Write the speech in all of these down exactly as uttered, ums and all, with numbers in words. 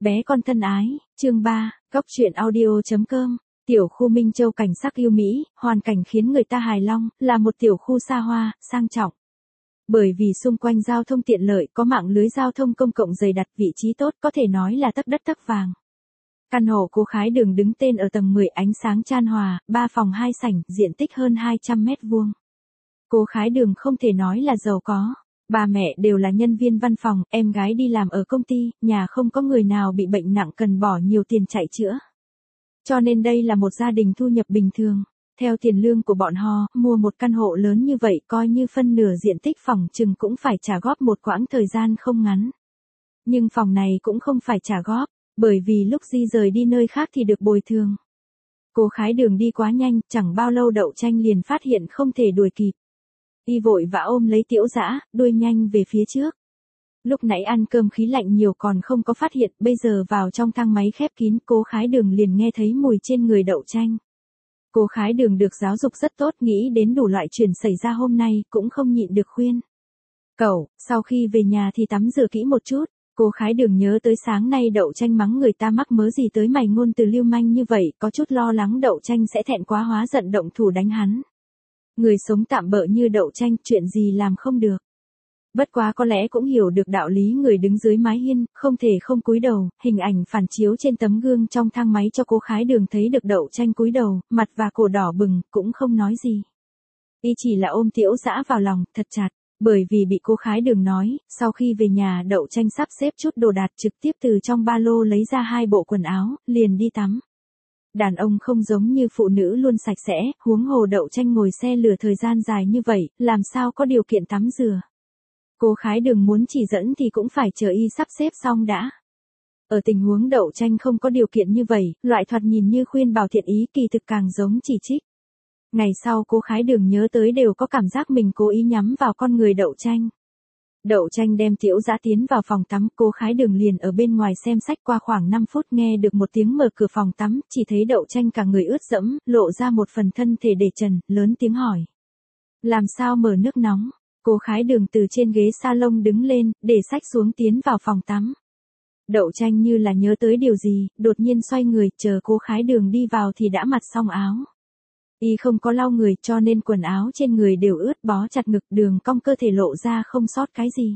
Bé con thân ái, chương ba, góc truyện audio.com. Tiểu khu Minh Châu cảnh sắc yêu mỹ, hoàn cảnh khiến người ta hài lòng, là một tiểu khu xa hoa, sang trọng. Bởi vì xung quanh giao thông tiện lợi, có mạng lưới giao thông công cộng dày đặc, vị trí tốt, có thể nói là tấc đất tấc vàng. Căn hộ Cô Khái Đường đứng tên ở tầng mười, ánh sáng chan hòa, ba phòng hai sảnh, diện tích hơn hai trăm mét vuông. Cô Khái Đường không thể nói là giàu có. Ba mẹ đều là nhân viên văn phòng, em gái đi làm ở công ty, nhà không có người nào bị bệnh nặng cần bỏ nhiều tiền chạy chữa. Cho nên đây là một gia đình thu nhập bình thường. Theo tiền lương của bọn họ, mua một căn hộ lớn như vậy coi như phân nửa diện tích phòng chừng cũng phải trả góp một quãng thời gian không ngắn. Nhưng phòng này cũng không phải trả góp, bởi vì lúc di rời đi nơi khác thì được bồi thường. Cô Khái Đường đi quá nhanh, chẳng bao lâu Đậu Tranh liền phát hiện không thể đuổi kịp. Y vội vã ôm lấy Tiểu Dã, đuổi nhanh về phía trước. Lúc nãy ăn cơm khí lạnh nhiều còn không có phát hiện, bây giờ vào trong thang máy khép kín, Cô Khái Đường liền nghe thấy mùi trên người Đậu Tranh. Cô Khái Đường được giáo dục rất tốt, nghĩ đến đủ loại chuyện xảy ra hôm nay, cũng không nhịn được khuyên. Cậu, sau khi về nhà thì tắm rửa kỹ một chút. Cô Khái Đường nhớ tới sáng nay Đậu Tranh mắng người ta mắc mớ gì tới mày ngôn từ lưu manh như vậy, có chút lo lắng Đậu Tranh sẽ thẹn quá hóa giận động thủ đánh hắn. Người sống tạm bợ như Đậu Tranh, chuyện gì làm không được. Bất quá có lẽ cũng hiểu được đạo lý người đứng dưới mái hiên, không thể không cúi đầu, hình ảnh phản chiếu trên tấm gương trong thang máy cho Cô Khái Đường thấy được Đậu Tranh cúi đầu, mặt và cổ đỏ bừng, cũng không nói gì. Y chỉ là ôm Tiểu Dã vào lòng, thật chặt, bởi vì bị Cô Khái Đường nói, sau khi về nhà Đậu Tranh sắp xếp chút đồ đạc trực tiếp từ trong ba lô lấy ra hai bộ quần áo, liền đi tắm. Đàn ông không giống như phụ nữ luôn sạch sẽ, huống hồ Đậu Tranh ngồi xe lửa thời gian dài như vậy, làm sao có điều kiện tắm rửa. Cô Khái Đường muốn chỉ dẫn thì cũng phải chờ y sắp xếp xong đã. Ở tình huống Đậu Tranh không có điều kiện như vậy, loại thoạt nhìn như khuyên bảo thiện ý kỳ thực càng giống chỉ trích. Ngày sau Cô Khái Đường nhớ tới đều có cảm giác mình cố ý nhắm vào con người Đậu Tranh. Đậu Tranh đem Tiểu Dã tiến vào phòng tắm, Cô Khái Đường liền ở bên ngoài xem sách, qua khoảng năm phút nghe được một tiếng mở cửa phòng tắm, chỉ thấy Đậu Tranh cả người ướt đẫm, lộ ra một phần thân thể để trần, lớn tiếng hỏi. Làm sao mở nước nóng? Cô Khái Đường từ trên ghế salon đứng lên, để sách xuống tiến vào phòng tắm. Đậu Tranh như là nhớ tới điều gì, đột nhiên xoay người, chờ Cô Khái Đường đi vào thì đã mặc xong áo. Y không có lau người cho nên quần áo trên người đều ướt, bó chặt ngực, đường cong cơ thể lộ ra không sót cái gì.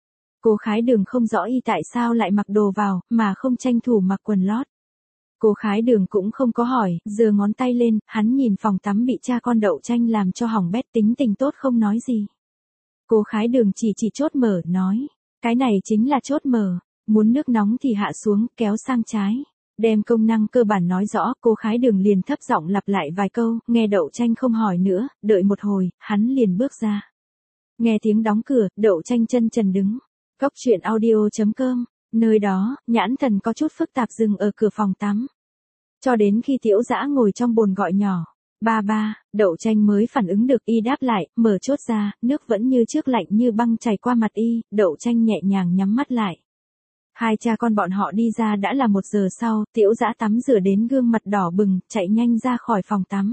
Cô Khái Đường không rõ y tại sao lại mặc đồ vào, mà không tranh thủ mặc quần lót. Cô Khái Đường cũng không có hỏi, giơ ngón tay lên, hắn nhìn phòng tắm bị cha con Đậu Tranh làm cho hỏng bét, tính tình tốt không nói gì. Cô Khái Đường chỉ chỉ chốt mở, nói, cái này chính là chốt mở, muốn nước nóng thì hạ xuống, kéo sang trái. Đem công năng cơ bản nói rõ, Cô Khái Đường liền thấp giọng lặp lại vài câu, nghe Đậu Tranh không hỏi nữa, đợi một hồi, hắn liền bước ra. Nghe tiếng đóng cửa, Đậu Tranh chân trần đứng. Góc truyện audio.com, nơi đó, nhãn thần có chút phức tạp dừng ở cửa phòng tắm. Cho đến khi Tiểu Dã ngồi trong bồn gọi nhỏ, ba ba, Đậu Tranh mới phản ứng được, y đáp lại, mở chốt ra, nước vẫn như trước lạnh như băng chảy qua mặt y, Đậu Tranh nhẹ nhàng nhắm mắt lại. Hai cha con bọn họ đi ra đã là một giờ sau, Tiểu Dã tắm rửa đến gương mặt đỏ bừng, chạy nhanh ra khỏi phòng tắm.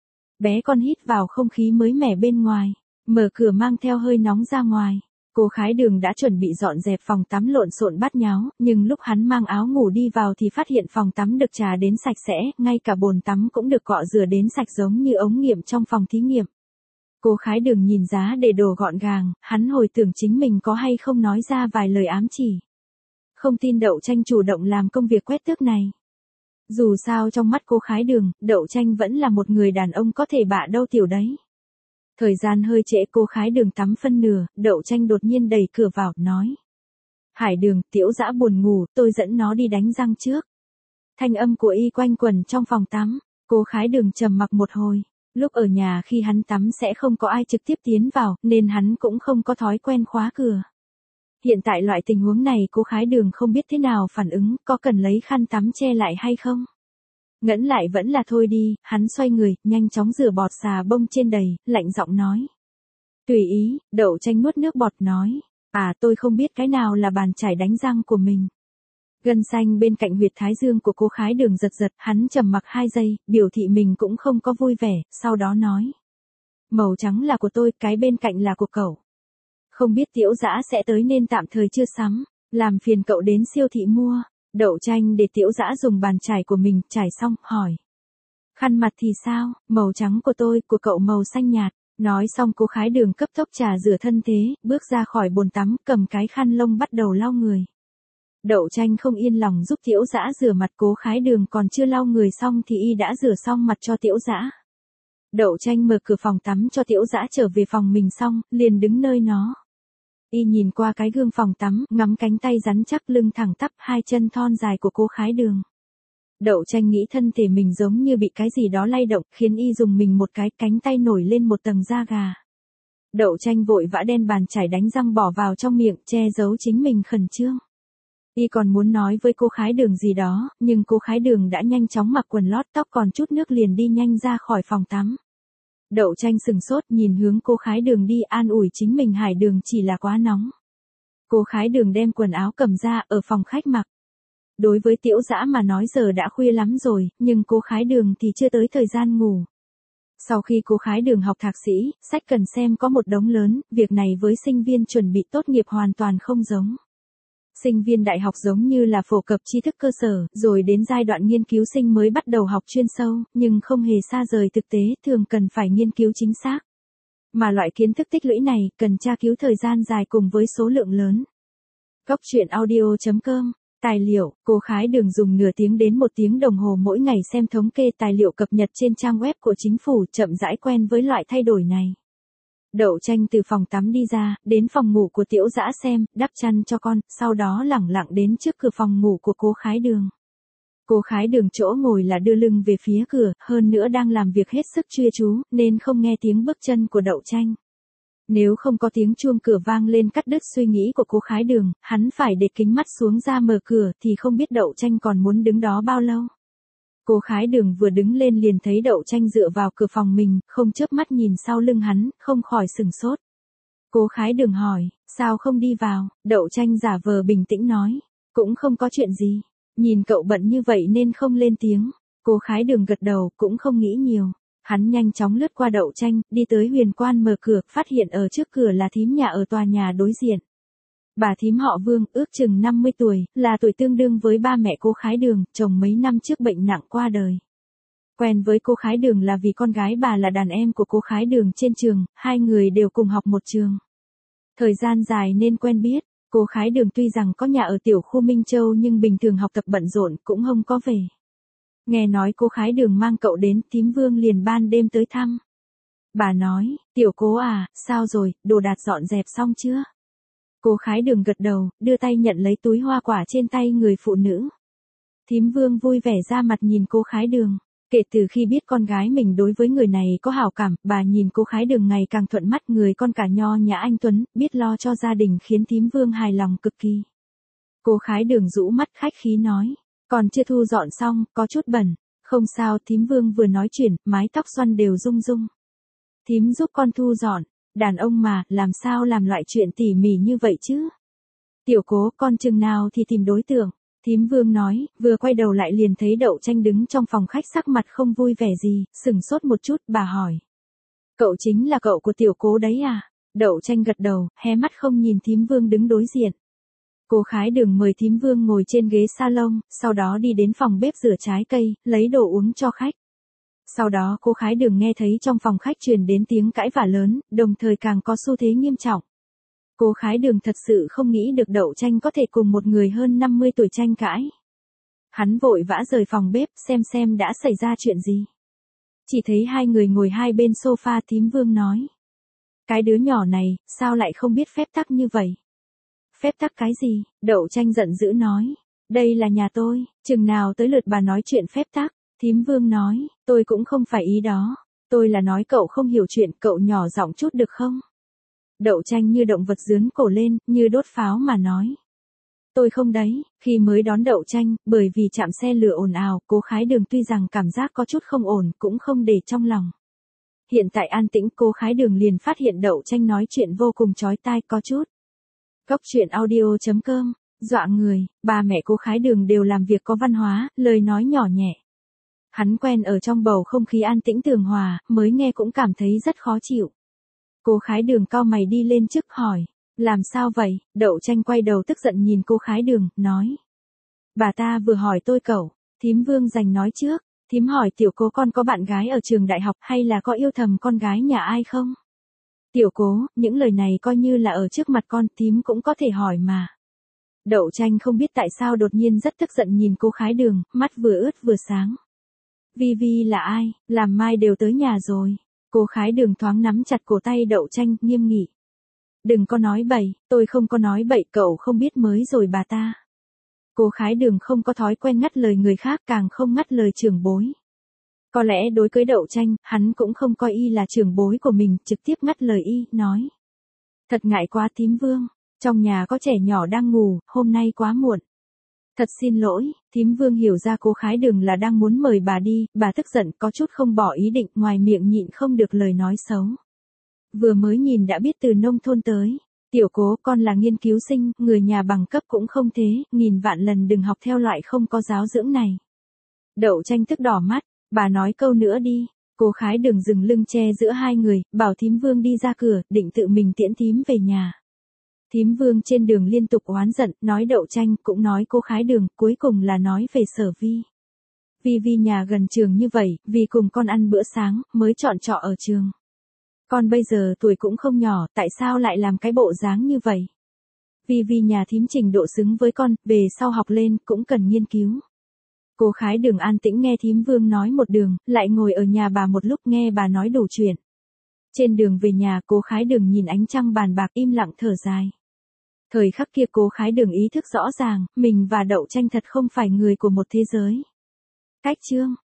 Bé con hít vào không khí mới mẻ bên ngoài, mở cửa mang theo hơi nóng ra ngoài. Cô Khái Đường đã chuẩn bị dọn dẹp phòng tắm lộn xộn bát nháo, nhưng lúc hắn mang áo ngủ đi vào thì phát hiện phòng tắm được trà đến sạch sẽ, ngay cả bồn tắm cũng được cọ rửa đến sạch giống như ống nghiệm trong phòng thí nghiệm. Cô Khái Đường nhìn giá để đồ gọn gàng, hắn hồi tưởng chính mình có hay không nói ra vài lời ám chỉ. Không tin Đậu Tranh chủ động làm công việc quét tước này. Dù sao trong mắt Cô Khái Đường, Đậu Tranh vẫn là một người đàn ông có thể bạ đâu tiểu đấy. Thời gian hơi trễ, Cô Khái Đường tắm phân nửa, Đậu Tranh đột nhiên đẩy cửa vào, nói. Hải Đường, Tiểu Dã buồn ngủ, tôi dẫn nó đi đánh răng trước. Thanh âm của y quanh quẩn trong phòng tắm, Cô Khái Đường trầm mặc một hồi. Lúc ở nhà khi hắn tắm sẽ không có ai trực tiếp tiến vào, nên hắn cũng không có thói quen khóa cửa. Hiện tại loại tình huống này Cô Khái Đường không biết thế nào phản ứng, có cần lấy khăn tắm che lại hay không? Ngẫm lại vẫn là thôi đi, hắn xoay người, nhanh chóng rửa bọt xà bông trên đầy, lạnh giọng nói. Tùy ý, Đậu Tranh nuốt nước bọt nói. À, tôi không biết cái nào là bàn chải đánh răng của mình. Gân xanh bên cạnh huyệt thái dương của Cô Khái Đường giật giật, hắn trầm mặc hai giây, biểu thị mình cũng không có vui vẻ, sau đó nói. Màu trắng là của tôi, cái bên cạnh là của cậu. Không biết Tiểu Dã sẽ tới nên tạm thời chưa sắm, làm phiền cậu đến siêu thị mua. Đậu Tranh để Tiểu Dã dùng bàn chải của mình chải xong, hỏi. Khăn mặt thì sao, màu trắng của tôi, của cậu màu xanh nhạt. Nói xong cô Khái Đường cấp tốc trà rửa thân thế, bước ra khỏi bồn tắm, cầm cái khăn lông bắt đầu lau người. Đậu Tranh không yên lòng giúp Tiểu Dã rửa mặt, Cố Khái Đường còn chưa lau người xong thì y đã rửa xong mặt cho Tiểu Dã. Đậu Tranh mở cửa phòng tắm cho Tiểu Dã trở về phòng mình xong, liền đứng nơi nó. Y nhìn qua cái gương phòng tắm, ngắm cánh tay rắn chắc, lưng thẳng tắp, hai chân thon dài của cô Khái Đường. Đậu Tranh nghĩ thân thể mình giống như bị cái gì đó lay động, khiến y dùng mình một cái, cánh tay nổi lên một tầng da gà. Đậu Tranh vội vã đen bàn chải đánh răng bỏ vào trong miệng, che giấu chính mình khẩn trương. Y còn muốn nói với cô Khái Đường gì đó, nhưng cô Khái Đường đã nhanh chóng mặc quần lót, tóc còn chút nước liền đi nhanh ra khỏi phòng tắm. Đậu Tranh sừng sốt nhìn hướng cô Khái Đường đi, an ủi chính mình Hải Đường chỉ là quá nóng. Cô Khái Đường đem quần áo cầm ra ở phòng khách mặc. Đối với Tiểu Dã mà nói giờ đã khuya lắm rồi, nhưng cô Khái Đường thì chưa tới thời gian ngủ. Sau khi cô Khái Đường học thạc sĩ, sách cần xem có một đống lớn, việc này với sinh viên chuẩn bị tốt nghiệp hoàn toàn không giống. Sinh viên đại học giống như là phổ cập tri thức cơ sở, rồi đến giai đoạn nghiên cứu sinh mới bắt đầu học chuyên sâu, nhưng không hề xa rời thực tế, thường cần phải nghiên cứu chính xác. Mà loại kiến thức tích lũy này, cần tra cứu thời gian dài cùng với số lượng lớn. Góc truyện audio chấm com. Tài liệu, cô Khái Đường dùng nửa tiếng đến một tiếng đồng hồ mỗi ngày xem thống kê tài liệu cập nhật trên trang web của chính phủ, chậm rãi quen với loại thay đổi này. Đậu Tranh từ phòng tắm đi ra, đến phòng ngủ của Tiểu Dã xem, đắp chăn cho con, sau đó lẳng lặng đến trước cửa phòng ngủ của cô Khái Đường. Cô Khái Đường chỗ ngồi là đưa lưng về phía cửa, hơn nữa đang làm việc hết sức chuyên chú, nên không nghe tiếng bước chân của Đậu Tranh. Nếu không có tiếng chuông cửa vang lên cắt đứt suy nghĩ của cô Khái Đường, hắn phải để kính mắt xuống ra mở cửa thì không biết Đậu Tranh còn muốn đứng đó bao lâu. Cô Khái Đường vừa đứng lên liền thấy Đậu Tranh dựa vào cửa phòng mình, không chớp mắt nhìn sau lưng hắn, không khỏi sừng sốt. Cô Khái Đường hỏi, sao không đi vào? Đậu Tranh giả vờ bình tĩnh nói, cũng không có chuyện gì, nhìn cậu bận như vậy nên không lên tiếng. Cô Khái Đường gật đầu, cũng không nghĩ nhiều. Hắn nhanh chóng lướt qua Đậu Tranh, đi tới huyền quan mở cửa, phát hiện ở trước cửa là thím nhà ở tòa nhà đối diện. Bà thím họ Vương, ước chừng năm mươi tuổi, là tuổi tương đương với ba mẹ cô Khái Đường, chồng mấy năm trước bệnh nặng qua đời. Quen với cô Khái Đường là vì con gái bà là đàn em của cô Khái Đường trên trường, hai người đều cùng học một trường. Thời gian dài nên quen biết, cô Khái Đường tuy rằng có nhà ở tiểu khu Minh Châu nhưng bình thường học tập bận rộn cũng không có về. Nghe nói cô Khái Đường mang cậu đến, thím Vương liền ban đêm tới thăm. Bà nói, Tiểu Cố à, sao rồi, đồ đạc dọn dẹp xong chưa? Cô Khái Đường gật đầu, đưa tay nhận lấy túi hoa quả trên tay người phụ nữ. Thím Vương vui vẻ ra mặt nhìn cô Khái Đường. Kể từ khi biết con gái mình đối với người này có hảo cảm, bà nhìn cô Khái Đường ngày càng thuận mắt, người con cả nho nhã anh tuấn, biết lo cho gia đình khiến thím Vương hài lòng cực kỳ. Cô Khái Đường rũ mắt khách khí nói, còn chưa thu dọn xong, có chút bẩn. Không sao, thím Vương vừa nói chuyện, mái tóc xoăn đều rung rung. Thím giúp con thu dọn. Đàn ông mà, làm sao làm loại chuyện tỉ mỉ như vậy chứ? Tiểu Cố, con chừng nào thì tìm đối tượng? Thím Vương nói, vừa quay đầu lại liền thấy Đậu Tranh đứng trong phòng khách sắc mặt không vui vẻ gì, sừng sốt một chút, bà hỏi. Cậu chính là cậu của Tiểu Cố đấy à? Đậu Tranh gật đầu, hé mắt không nhìn thím Vương đứng đối diện. Cô Khái Đường mời thím Vương ngồi trên ghế salon, sau đó đi đến phòng bếp rửa trái cây, lấy đồ uống cho khách. Sau đó cô Khái Đường nghe thấy trong phòng khách truyền đến tiếng cãi vã lớn, đồng thời càng có xu thế nghiêm trọng. Cô Khái Đường thật sự không nghĩ được Đậu Tranh có thể cùng một người hơn năm mươi tuổi tranh cãi. Hắn vội vã rời phòng bếp xem xem đã xảy ra chuyện gì. Chỉ thấy hai người ngồi hai bên sofa, thím Vương nói. Cái đứa nhỏ này, sao lại không biết phép tắc như vậy? Phép tắc cái gì? Đậu Tranh giận dữ nói. Đây là nhà tôi, chừng nào tới lượt bà nói chuyện phép tắc? Thím Vương nói, tôi cũng không phải ý đó. Tôi là nói cậu không hiểu chuyện, cậu nhỏ giọng chút được không? Đậu Tranh như động vật dướn cổ lên, như đốt pháo mà nói. Tôi không đấy, khi mới đón Đậu Tranh, bởi vì chạm xe lửa ồn ào, cô Khái Đường tuy rằng cảm giác có chút không ổn, cũng không để trong lòng. Hiện tại an tĩnh, cô Khái Đường liền phát hiện Đậu Tranh nói chuyện vô cùng chói tai, có chút. Góc truyện audio chấm com, dọa người, ba mẹ cô Khái Đường đều làm việc có văn hóa, lời nói nhỏ nhẹ. Hắn quen ở trong bầu không khí an tĩnh tường hòa, mới nghe cũng cảm thấy rất khó chịu. Cô Khái Đường cau mày đi lên trước hỏi, làm sao vậy? Đậu Tranh quay đầu tức giận nhìn cô Khái Đường, nói. Bà ta vừa hỏi tôi cậu, thím Vương dành nói trước, thím hỏi tiểu cố con có bạn gái ở trường đại học hay là có yêu thầm con gái nhà ai không? Tiểu cố, những lời này coi như là ở trước mặt con, thím cũng có thể hỏi mà. Đậu Tranh không biết tại sao đột nhiên rất tức giận nhìn cô Khái Đường, mắt vừa ướt vừa sáng. Vi Vi là ai, làm mai đều tới nhà rồi. Cô Khái Đường thoáng nắm chặt cổ tay Đậu Tranh, nghiêm nghị. Đừng có nói bậy, tôi không có nói bậy, cậu không biết mới rồi bà ta. Cô Khái Đường không có thói quen ngắt lời người khác, càng không ngắt lời trưởng bối. Có lẽ đối với Đậu Tranh, hắn cũng không coi y là trưởng bối của mình, trực tiếp ngắt lời y, nói. Thật ngại quá thím Vương, trong nhà có trẻ nhỏ đang ngủ, hôm nay quá muộn. Thật xin lỗi, thím Vương hiểu ra cô Khái Đường là đang muốn mời bà đi, bà tức giận có chút không bỏ ý định, ngoài miệng nhịn không được lời nói xấu. Vừa mới nhìn đã biết từ nông thôn tới. Tiểu cố, con là nghiên cứu sinh, người nhà bằng cấp cũng không thế, nghìn vạn lần đừng học theo loại không có giáo dưỡng này. Đậu Tranh tức đỏ mắt, bà nói câu nữa đi. Cô Khái Đường dừng lưng che giữa hai người, bảo thím Vương đi ra cửa, định tự mình tiễn thím về nhà. Thím Vương trên đường liên tục oán giận, nói Đậu Tranh, cũng nói cô Khái Đường, cuối cùng là nói về Sở Vi. Vi Vi nhà gần trường như vậy, vì cùng con ăn bữa sáng, mới chọn trọ ở trường. Con bây giờ tuổi cũng không nhỏ, tại sao lại làm cái bộ dáng như vậy? Vì vì nhà thím trình độ xứng với con, về sau học lên, cũng cần nghiên cứu. Cô Khái Đường an tĩnh nghe thím Vương nói một đường, lại ngồi ở nhà bà một lúc nghe bà nói đủ chuyện. Trên đường về nhà, cô Khái Đường nhìn ánh trăng bàn bạc im lặng thở dài. Thời khắc kia cô Khái Đường ý thức rõ ràng, mình và Đậu Tranh thật không phải người của một thế giới. Cách chương